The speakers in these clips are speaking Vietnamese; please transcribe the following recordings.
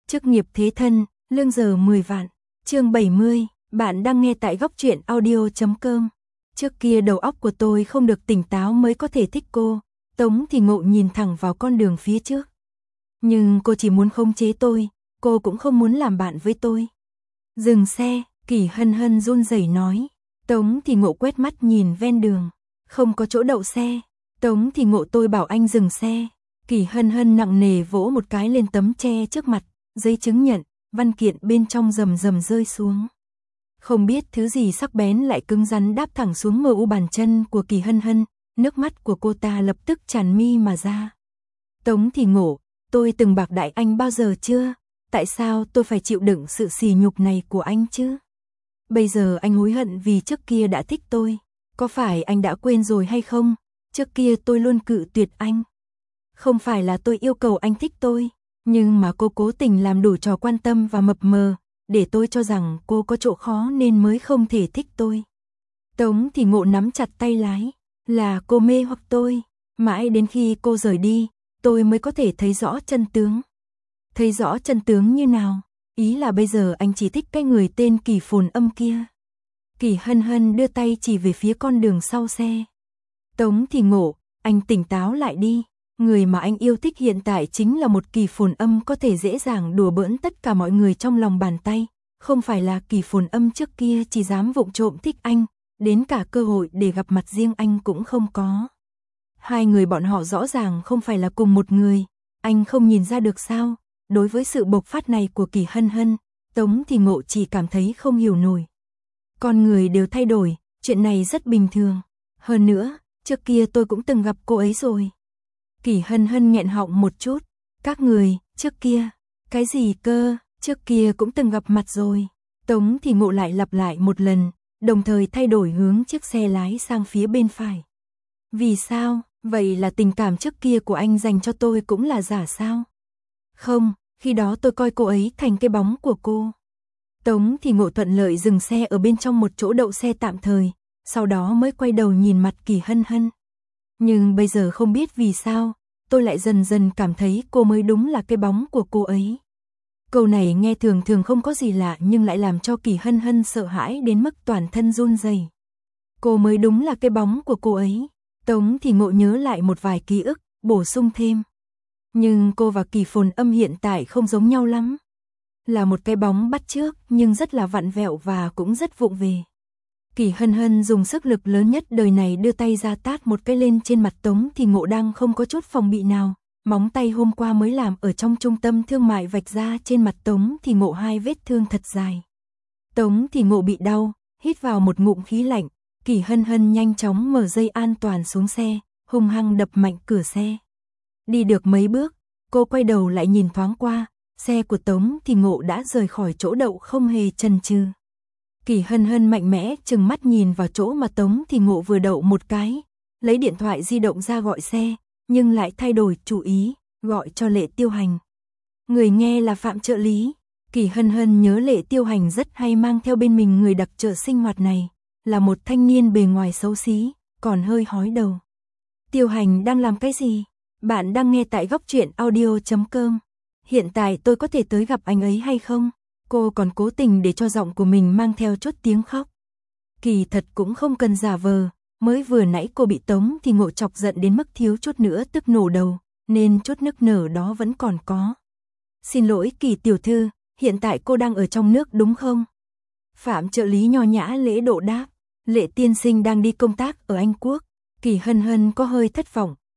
Chức nghiệp thế thân, lương giờ 10 vạn. Chương 70, bạn đang nghe tại góc truyện audio.com. Trước kia đầu óc của tôi không được tỉnh táo mới có thể thích cô. Tống Thì Ngộ nhìn thẳng vào con đường phía trước. Nhưng cô chỉ muốn khống chế tôi, cô cũng không muốn làm bạn với tôi. Dừng xe, Kỳ Hân Hân run rẩy nói. Tống Thì Ngộ quét mắt nhìn ven đường, không có chỗ đậu xe. Tống Thì Ngộ, tôi bảo anh dừng xe. Kỳ Hân Hân nặng nề vỗ một cái lên tấm tre trước mặt, giấy chứng nhận, văn kiện bên trong rầm rầm rơi xuống. Không biết thứ gì sắc bén lại cứng rắn đáp thẳng xuống mờ u bàn chân của Kỳ Hân Hân, nước mắt của cô ta lập tức tràn mi mà ra. Tống Thì Ngộ, tôi từng bạc đãi anh bao giờ chưa? Tại sao tôi phải chịu đựng sự sỉ nhục này của anh chứ? Bây giờ anh hối hận vì trước kia đã thích tôi. Có phải anh đã quên rồi hay không? Trước kia tôi luôn cự tuyệt anh. Không phải là tôi yêu cầu anh thích tôi, nhưng mà cô cố tình làm đủ trò quan tâm và mập mờ, để tôi cho rằng cô có chỗ khó nên mới không thể thích tôi. Tống Thì Ngộ nắm chặt tay lái, là cô mê hoặc tôi, mãi đến khi cô rời đi, tôi mới có thể thấy rõ chân tướng. Thấy rõ chân tướng như nào? Ý là bây giờ anh chỉ thích cái người tên Kỳ Phồn Âm kia. Kỳ Hân Hân đưa tay chỉ về phía con đường sau xe. Tống Thì Ngộ, anh tỉnh táo lại đi. Người mà anh yêu thích hiện tại chính là một Kỳ Phồn Âm có thể dễ dàng đùa bỡn tất cả mọi người trong lòng bàn tay. Không phải là Kỳ Phồn Âm trước kia chỉ dám vụng trộm thích anh, đến cả cơ hội để gặp mặt riêng anh cũng không có. Hai người bọn họ rõ ràng không phải là cùng một người. Anh không nhìn ra được sao? Đối với sự bộc phát này của Kỳ Hân Hân, Tống Thì Ngộ chỉ cảm thấy không hiểu nổi. Con người đều thay đổi, chuyện này rất bình thường. Hơn nữa, trước kia tôi cũng từng gặp cô ấy rồi. Kỳ Hân Hân nghẹn họng một chút. Các người, trước kia, cái gì cơ, trước kia cũng từng gặp mặt rồi. Tống Thì Ngộ lại lặp lại một lần, đồng thời thay đổi hướng chiếc xe lái sang phía bên phải. Vì sao, vậy là tình cảm trước kia của anh dành cho tôi cũng là giả sao? Không, khi đó tôi coi cô ấy thành cái bóng của cô. Tống Thì Ngộ thuận lợi dừng xe ở bên trong một chỗ đậu xe tạm thời, sau đó mới quay đầu nhìn mặt Kỳ Hân Hân. Nhưng bây giờ không biết vì sao, tôi lại dần dần cảm thấy cô mới đúng là cái bóng của cô ấy. Câu này nghe thường thường không có gì lạ nhưng lại làm cho Kỳ Hân Hân sợ hãi đến mức toàn thân run rẩy. Cô mới đúng là cái bóng của cô ấy. Tống Thì Ngộ nhớ lại một vài ký ức, bổ sung thêm. Nhưng cô và Kỳ Phồn Âm hiện tại không giống nhau lắm. Là một cái bóng bắt chước nhưng rất là vặn vẹo và cũng rất vụng về. Kỳ Hân Hân dùng sức lực lớn nhất đời này đưa tay ra tát một cái lên trên mặt Tống Thì Ngộ đang không có chút phòng bị nào. Móng tay hôm qua mới làm ở trong trung tâm thương mại vạch ra trên mặt Tống Thì Ngộ 2 vết thương thật dài. Tống Thì Ngộ bị đau, hít vào một ngụm khí lạnh. Kỳ Hân Hân nhanh chóng mở dây an toàn xuống xe, hung hăng đập mạnh cửa xe. Đi được mấy bước, cô quay đầu lại nhìn thoáng qua, xe của Tống Thì Ngộ đã rời khỏi chỗ đậu không hề chần chừ. Kỳ Hân Hân mạnh mẽ trừng mắt nhìn vào chỗ mà Tống Thì Ngộ vừa đậu một cái, lấy điện thoại di động ra gọi xe, nhưng lại thay đổi chủ ý, gọi cho Lệ Tiêu Hành. Người nghe là Phạm trợ lý. Kỳ Hân Hân nhớ Lệ Tiêu Hành rất hay mang theo bên mình người đặc trợ sinh hoạt này, là một thanh niên bề ngoài xấu xí, còn hơi hói đầu. Tiêu Hành đang làm cái gì? Bạn đang nghe tại góc truyện audio.com. Hiện tại tôi có thể tới gặp anh ấy hay không? Cô còn cố tình để cho giọng của mình mang theo chút tiếng khóc. Kỳ thật cũng không cần giả vờ, mới vừa nãy cô bị Tống Thì Ngộ chọc giận đến mức thiếu chút nữa tức nổ đầu, nên chút nức nở đó vẫn còn có. Xin lỗi Kỳ tiểu thư, hiện tại cô đang ở trong nước đúng không? Phạm trợ lý nho nhã lễ độ đáp, Lệ tiên sinh đang đi công tác ở Anh Quốc. Kỳ Hân Hân có hơi thất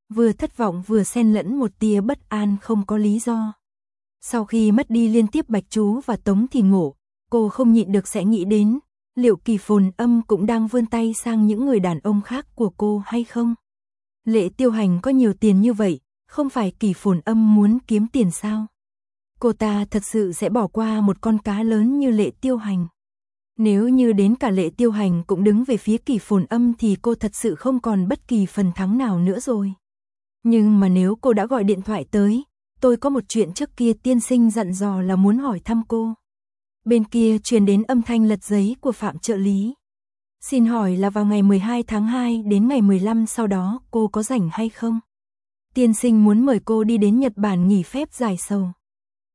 vọng vừa xen lẫn một tia bất an không có lý do. Sau khi mất đi liên tiếp Bạch Chú và Tống Thì Ngộ, cô không nhịn được sẽ nghĩ đến, liệu Kỳ Phồn Âm cũng đang vươn tay sang những người đàn ông khác của cô hay không? Lệ Tiêu Hành có nhiều tiền như vậy, không phải Kỳ Phồn Âm muốn kiếm tiền sao? Cô ta thật sự sẽ bỏ qua một con cá lớn như Lệ Tiêu Hành. Nếu như đến cả Lệ Tiêu Hành cũng đứng về phía Kỳ Phồn Âm thì cô thật sự không còn bất kỳ phần thắng nào nữa rồi. Nhưng mà nếu cô đã gọi điện thoại tới, tôi có một chuyện trước kia tiên sinh dặn dò là muốn hỏi thăm cô. Bên kia truyền đến âm thanh lật giấy của Phạm trợ lý. Xin hỏi là vào ngày 12 tháng 2 đến ngày 15 sau đó cô có rảnh hay không? Tiên sinh muốn mời cô đi đến Nhật Bản nghỉ phép dài sầu.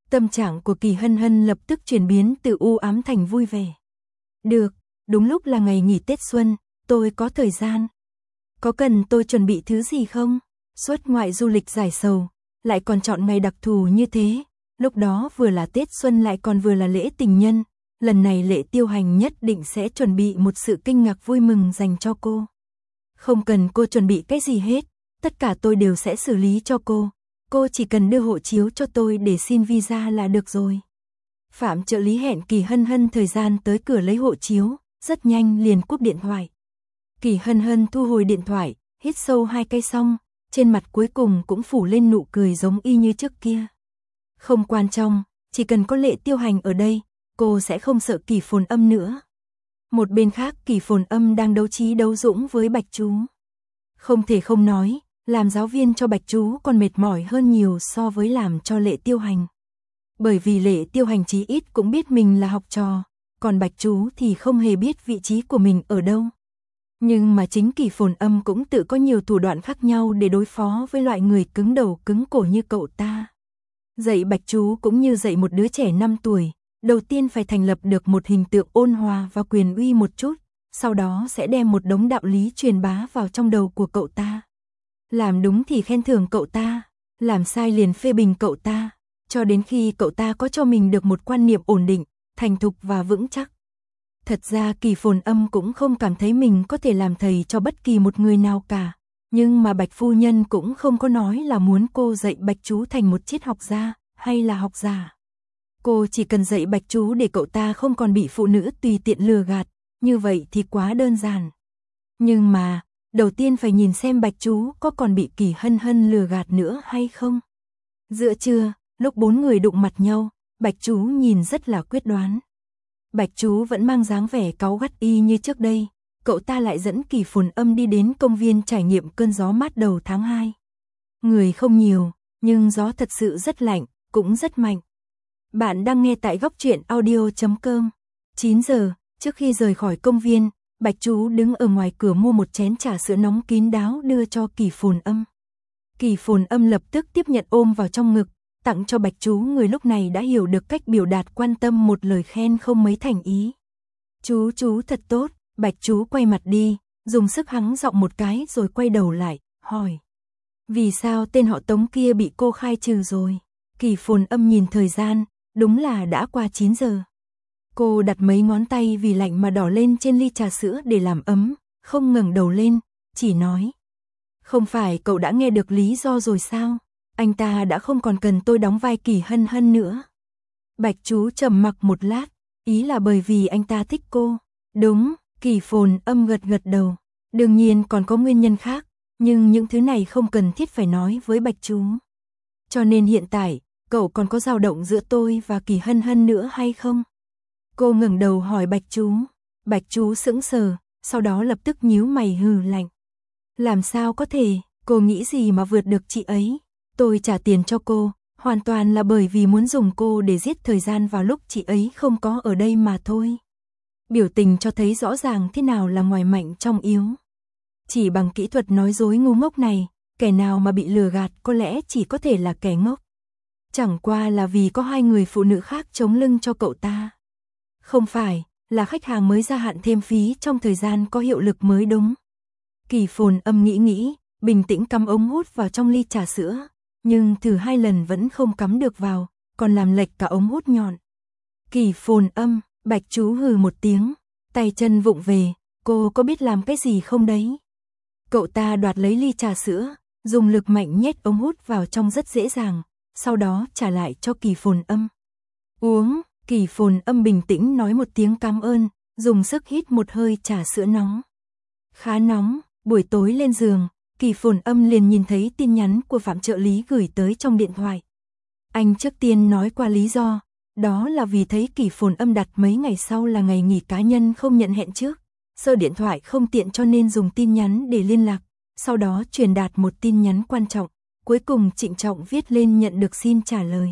Tâm trạng của Kỳ Hân Hân lập tức chuyển biến từ u ám thành vui vẻ. Được, đúng lúc là ngày nghỉ Tết Xuân, tôi có thời gian. Có cần tôi chuẩn bị thứ gì không? Xuất ngoại du lịch giải sầu, lại còn chọn ngày đặc thù như thế. Lúc đó vừa là Tết Xuân lại còn vừa là lễ tình nhân. Lần này Lệ Tiêu Hành nhất định sẽ chuẩn bị một sự kinh ngạc vui mừng dành cho cô. Không cần cô chuẩn bị cái gì hết, tất cả tôi đều sẽ xử lý cho cô. Cô chỉ cần đưa hộ chiếu cho tôi để xin visa là được rồi. Phạm trợ lý hẹn Kỳ Hân Hân thời gian tới cửa lấy hộ chiếu, rất nhanh liền cúp điện thoại. Kỳ Hân Hân thu hồi điện thoại, hít sâu 2 cái xong, trên mặt cuối cùng cũng phủ lên nụ cười giống y như trước kia. Không quan trọng, chỉ cần có Lệ Tiêu Hành ở đây, cô sẽ không sợ Kỳ Phồn Âm nữa. Một bên khác Kỳ Phồn Âm đang đấu trí đấu dũng với Bạch Chú. Không thể không nói, làm giáo viên cho Bạch Chú còn mệt mỏi hơn nhiều so với làm cho Lệ Tiêu Hành. Bởi vì Lệ Tiêu Hành chí ít cũng biết mình là học trò, còn Bạch Chú thì không hề biết vị trí của mình ở đâu. Nhưng mà chính Kỳ Phồn Âm cũng tự có nhiều thủ đoạn khác nhau để đối phó với loại người cứng đầu cứng cổ như cậu ta. Dạy Bạch Chú cũng như dạy một đứa trẻ 5 tuổi, đầu tiên phải thành lập được một hình tượng ôn hòa và quyền uy một chút, sau đó sẽ đem một đống đạo lý truyền bá vào trong đầu của cậu ta. Làm đúng thì khen thưởng cậu ta, làm sai liền phê bình cậu ta, cho đến khi cậu ta có cho mình được một quan niệm ổn định, thành thục và vững chắc. Thật ra Kỳ Phồn Âm cũng không cảm thấy mình có thể làm thầy cho bất kỳ một người nào cả, nhưng mà Bạch phu nhân cũng không có nói là muốn cô dạy Bạch Chú thành một triết học gia hay là học giả. Cô chỉ cần dạy Bạch Chú để cậu ta không còn bị phụ nữ tùy tiện lừa gạt, như vậy thì quá đơn giản. Nhưng mà, đầu tiên phải nhìn xem Bạch Chú có còn bị Kỳ Hân Hân lừa gạt nữa hay không. Giữa trưa, lúc 4 người đụng mặt nhau, Bạch Chú nhìn rất là quyết đoán. Bạch Chú vẫn mang dáng vẻ cáu gắt y như trước đây, cậu ta lại dẫn Kỳ Phồn Âm đi đến công viên trải nghiệm cơn gió mát đầu tháng 2. Người không nhiều, nhưng gió thật sự rất lạnh, cũng rất mạnh. Bạn đang nghe tại góc truyện audio.com. 9 giờ, trước khi rời khỏi công viên, Bạch Chú đứng ở ngoài cửa mua một chén trà sữa nóng kín đáo đưa cho Kỳ Phồn Âm. Kỳ Phồn Âm lập tức tiếp nhận ôm vào trong ngực, tặng cho Bạch Chú. Người lúc này đã hiểu được cách biểu đạt quan tâm, một lời khen không mấy thành ý. Chú thật tốt. Bạch Chú quay mặt đi, dùng sức hắng giọng một cái rồi quay đầu lại, hỏi. Vì sao tên họ Tống kia bị cô khai trừ rồi? Kỳ Phồn Âm nhìn thời gian, đúng là đã qua 9 giờ. Cô đặt mấy ngón tay vì lạnh mà đỏ lên trên ly trà sữa để làm ấm, không ngẩng đầu lên, chỉ nói. Không phải cậu đã nghe được lý do rồi sao? Anh ta đã không còn cần tôi đóng vai Kỳ Hân Hân nữa. Bạch Chú trầm mặc một lát, ý là bởi vì anh ta thích cô. Đúng, Kỳ Phồn Âm gật đầu. Đương nhiên còn có nguyên nhân khác, nhưng những thứ này không cần thiết phải nói với Bạch Chú. Cho nên hiện tại, cậu còn có dao động giữa tôi và Kỳ Hân Hân nữa hay không? Cô ngẩng đầu hỏi Bạch Chú. Bạch Chú sững sờ, sau đó lập tức nhíu mày hừ lạnh. Làm sao có thể, cô nghĩ gì mà vượt được chị ấy? Tôi trả tiền cho cô, hoàn toàn là bởi vì muốn dùng cô để giết thời gian vào lúc chị ấy không có ở đây mà thôi. Biểu tình cho thấy rõ ràng thế nào là ngoài mạnh trong yếu. Chỉ bằng kỹ thuật nói dối ngu ngốc này, kẻ nào mà bị lừa gạt có lẽ chỉ có thể là kẻ ngốc. Chẳng qua là vì có 2 người phụ nữ khác chống lưng cho cậu ta. Không phải, là khách hàng mới gia hạn thêm phí trong thời gian có hiệu lực mới đúng. Kỳ Phồn Âm nghĩ, bình tĩnh cắm ống hút vào trong ly trà sữa, nhưng thử 2 lần vẫn không cắm được vào, còn làm lệch cả ống hút nhọn. Kỳ Phồn Âm, Bạch Chú hừ một tiếng, tay chân vụng về, cô có biết làm cái gì không đấy? Cậu ta đoạt lấy ly trà sữa, dùng lực mạnh nhét ống hút vào trong rất dễ dàng, sau đó trả lại cho Kỳ Phồn Âm. Uống, Kỳ Phồn Âm bình tĩnh nói một tiếng cảm ơn, dùng sức hít một hơi trà sữa nóng. Khá nóng, buổi tối lên giường, Kỳ Phồn Âm liền nhìn thấy tin nhắn của Phạm trợ lý gửi tới trong điện thoại. Anh trước tiên nói qua lý do, đó là vì thấy Kỳ Phồn Âm đặt mấy ngày sau là ngày nghỉ cá nhân không nhận hẹn trước, sợ điện thoại không tiện cho nên dùng tin nhắn để liên lạc, sau đó truyền đạt một tin nhắn quan trọng, cuối cùng trịnh trọng viết lên nhận được xin trả lời.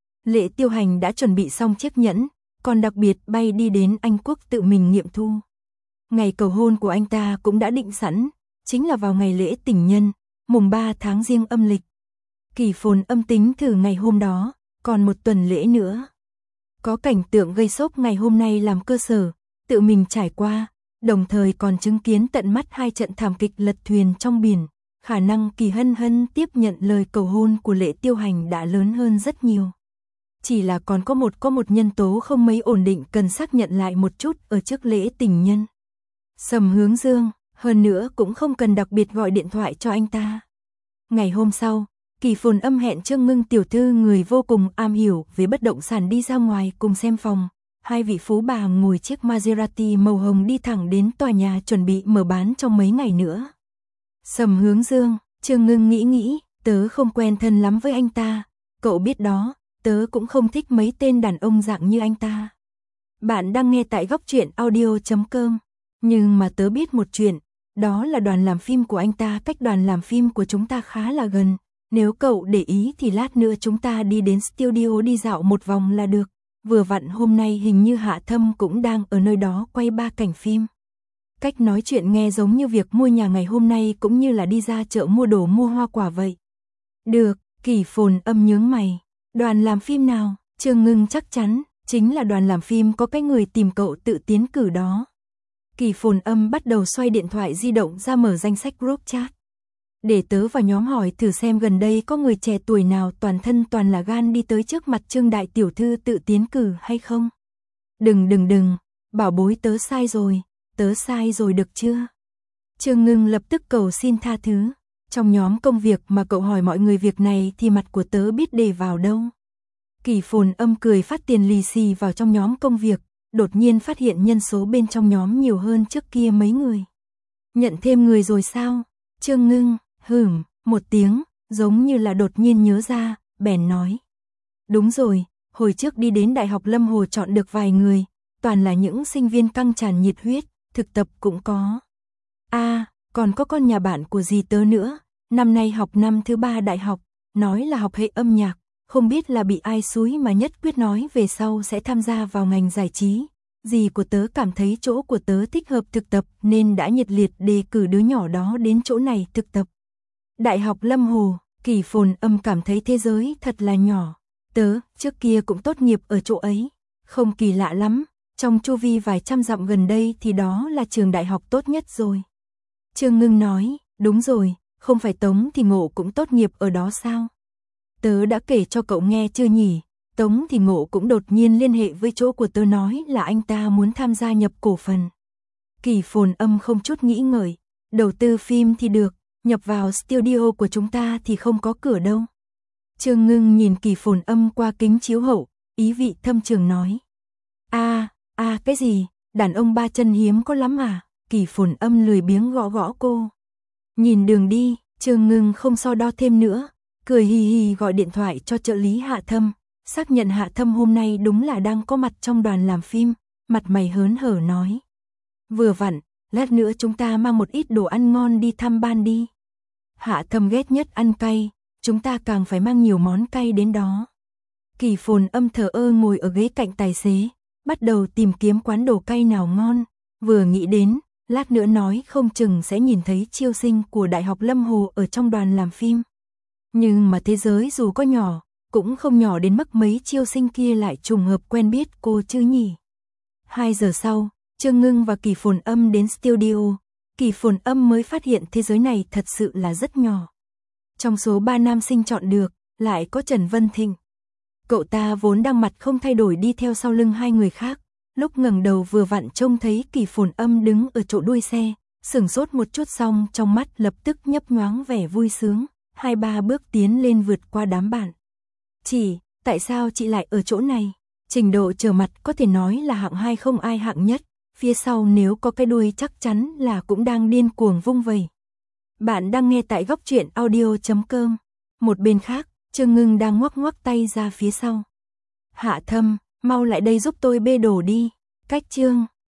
Lệ Tiêu Hành đã chuẩn bị xong chiếc nhẫn, còn đặc biệt bay đi đến Anh Quốc tự mình nghiệm thu. Ngày cầu hôn của anh ta cũng đã định sẵn, chính là vào ngày lễ tình nhân, mùng 3 tháng Giêng âm lịch. Kỳ Phồn Âm tính thử ngày hôm đó, còn một tuần lễ nữa. Có cảnh tượng gây sốc ngày hôm nay làm cơ sở, tự mình trải qua, đồng thời còn chứng kiến tận mắt 2 trận thảm kịch lật thuyền trong biển. Khả năng Kỳ Hân Hân tiếp nhận lời cầu hôn của Lệ Tiêu Hành đã lớn hơn rất nhiều. Chỉ là còn có một nhân tố không mấy ổn định cần xác nhận lại một chút ở trước lễ tình nhân. Sầm Hướng Dương, hơn nữa cũng không cần đặc biệt gọi điện thoại cho anh ta. Ngày hôm sau, Kỳ Phồn Âm hẹn Trương Ngưng tiểu thư người vô cùng am hiểu về bất động sản đi ra ngoài cùng xem phòng. 2 vị phú bà ngồi chiếc Maserati màu hồng đi thẳng đến tòa nhà chuẩn bị mở bán trong mấy ngày nữa. Sầm Hướng Dương, Trương Ngưng nghĩ, tớ không quen thân lắm với anh ta, cậu biết đó, tớ cũng không thích mấy tên đàn ông dạng như anh ta. Bạn đang nghe tại góc truyện audio.com, nhưng mà tớ biết một chuyện, đó là đoàn làm phim của anh ta cách đoàn làm phim của chúng ta khá là gần, nếu cậu để ý thì lát nữa chúng ta đi đến studio đi dạo một vòng là được, vừa vặn hôm nay hình như Hạ Thâm cũng đang ở nơi đó quay 3 cảnh phim. Cách nói chuyện nghe giống như việc mua nhà ngày hôm nay cũng như là đi ra chợ mua đồ mua hoa quả vậy. Được, Kỳ Phồn Âm nhướng mày. Đoàn làm phim nào? Trương Ngưng chắc chắn, chính là đoàn làm phim có cái người tìm cậu tự tiến cử đó. Kỳ Phồn Âm bắt đầu xoay điện thoại di động ra mở danh sách group chat. Để tớ vào nhóm hỏi thử xem gần đây có người trẻ tuổi nào toàn thân toàn là gan đi tới trước mặt Trương đại tiểu thư tự tiến cử hay không? Đừng, bảo bối tớ sai rồi được chưa? Trương Ngưng lập tức cầu xin tha thứ. Trong nhóm công việc mà cậu hỏi mọi người việc này thì mặt của tớ biết để vào đâu. Kỳ Phồn Âm cười phát tiền lì xì vào trong nhóm công việc, đột nhiên phát hiện nhân số bên trong nhóm nhiều hơn trước kia mấy người. Nhận thêm người rồi sao? Trương Ngưng, một tiếng, giống như là đột nhiên nhớ ra, bèn nói. Đúng rồi, hồi trước đi đến Đại học Lâm Hồ chọn được vài người, toàn là những sinh viên căng tràn nhiệt huyết, thực tập cũng có. Còn có con nhà bạn của dì tớ nữa, năm nay học năm thứ 3 đại học, nói là học hệ âm nhạc, không biết là bị ai xúi mà nhất quyết nói về sau sẽ tham gia vào ngành giải trí. Dì của tớ cảm thấy chỗ của tớ thích hợp thực tập nên đã nhiệt liệt đề cử đứa nhỏ đó đến chỗ này thực tập. Đại học Lâm Hồ, Kỳ Phồn Âm cảm thấy thế giới thật là nhỏ. Tớ, trước kia cũng tốt nghiệp ở chỗ ấy, không kỳ lạ lắm, trong chu vi vài trăm dặm gần đây thì đó là trường đại học tốt nhất rồi. Trương Ngưng nói, đúng rồi, không phải Tống Thì Ngộ cũng tốt nghiệp ở đó sao? Tớ đã kể cho cậu nghe chưa nhỉ? Tống Thì Ngộ cũng đột nhiên liên hệ với chỗ của tớ nói là anh ta muốn tham gia nhập cổ phần. Kỳ Phồn Âm không chút nghĩ ngợi, đầu tư phim thì được, nhập vào studio của chúng ta thì không có cửa đâu. Trương Ngưng nhìn Kỳ Phồn Âm qua kính chiếu hậu, ý vị thâm trường nói. Cái gì, đàn ông 3 chân hiếm có lắm à? Kỳ Phồn Âm lười biếng gõ cô. Nhìn đường đi, Trương Ngưng không so đo thêm nữa, cười hì hì gọi điện thoại cho trợ lý Hạ Thâm, xác nhận Hạ Thâm hôm nay đúng là đang có mặt trong đoàn làm phim, mặt mày hớn hở nói. Vừa vặn, lát nữa chúng ta mang một ít đồ ăn ngon đi thăm ban đi. Hạ Thâm ghét nhất ăn cay, chúng ta càng phải mang nhiều món cay đến đó. Kỳ Phồn Âm thờ ơ ngồi ở ghế cạnh tài xế, bắt đầu tìm kiếm quán đồ cay nào ngon, vừa nghĩ đến, lát nữa nói không chừng sẽ nhìn thấy chiêu sinh của Đại học Lâm Hồ ở trong đoàn làm phim. Nhưng mà thế giới dù có nhỏ, cũng không nhỏ đến mức mấy chiêu sinh kia lại trùng hợp quen biết cô chứ nhỉ. 2 giờ sau, Trương Ngưng và Kỳ Phồn Âm đến studio, Kỳ Phồn Âm mới phát hiện thế giới này thật sự là rất nhỏ. Trong số 3 nam sinh chọn được, lại có Trần Vân Thịnh. Cậu ta vốn đang mặt không thay đổi đi theo sau lưng 2 người khác, lúc ngẩng đầu vừa vặn trông thấy Kỳ Phồn Âm đứng ở chỗ đuôi xe, sửng sốt một chút xong trong mắt lập tức nhấp nhoáng vẻ vui sướng, 2-3 bước tiến lên vượt qua đám bạn. Tại sao chị lại ở chỗ này? Trình độ trở mặt có thể nói là hạng 2 không ai hạng nhất, phía sau nếu có cái đuôi chắc chắn là cũng đang điên cuồng vung vẩy. Bạn đang nghe tại góc truyện audio.com. Một bên khác, Trương Ngưng đang ngoắc tay ra phía sau. Hạ Thâm, mau lại đây giúp tôi bê đồ đi. Cách Trương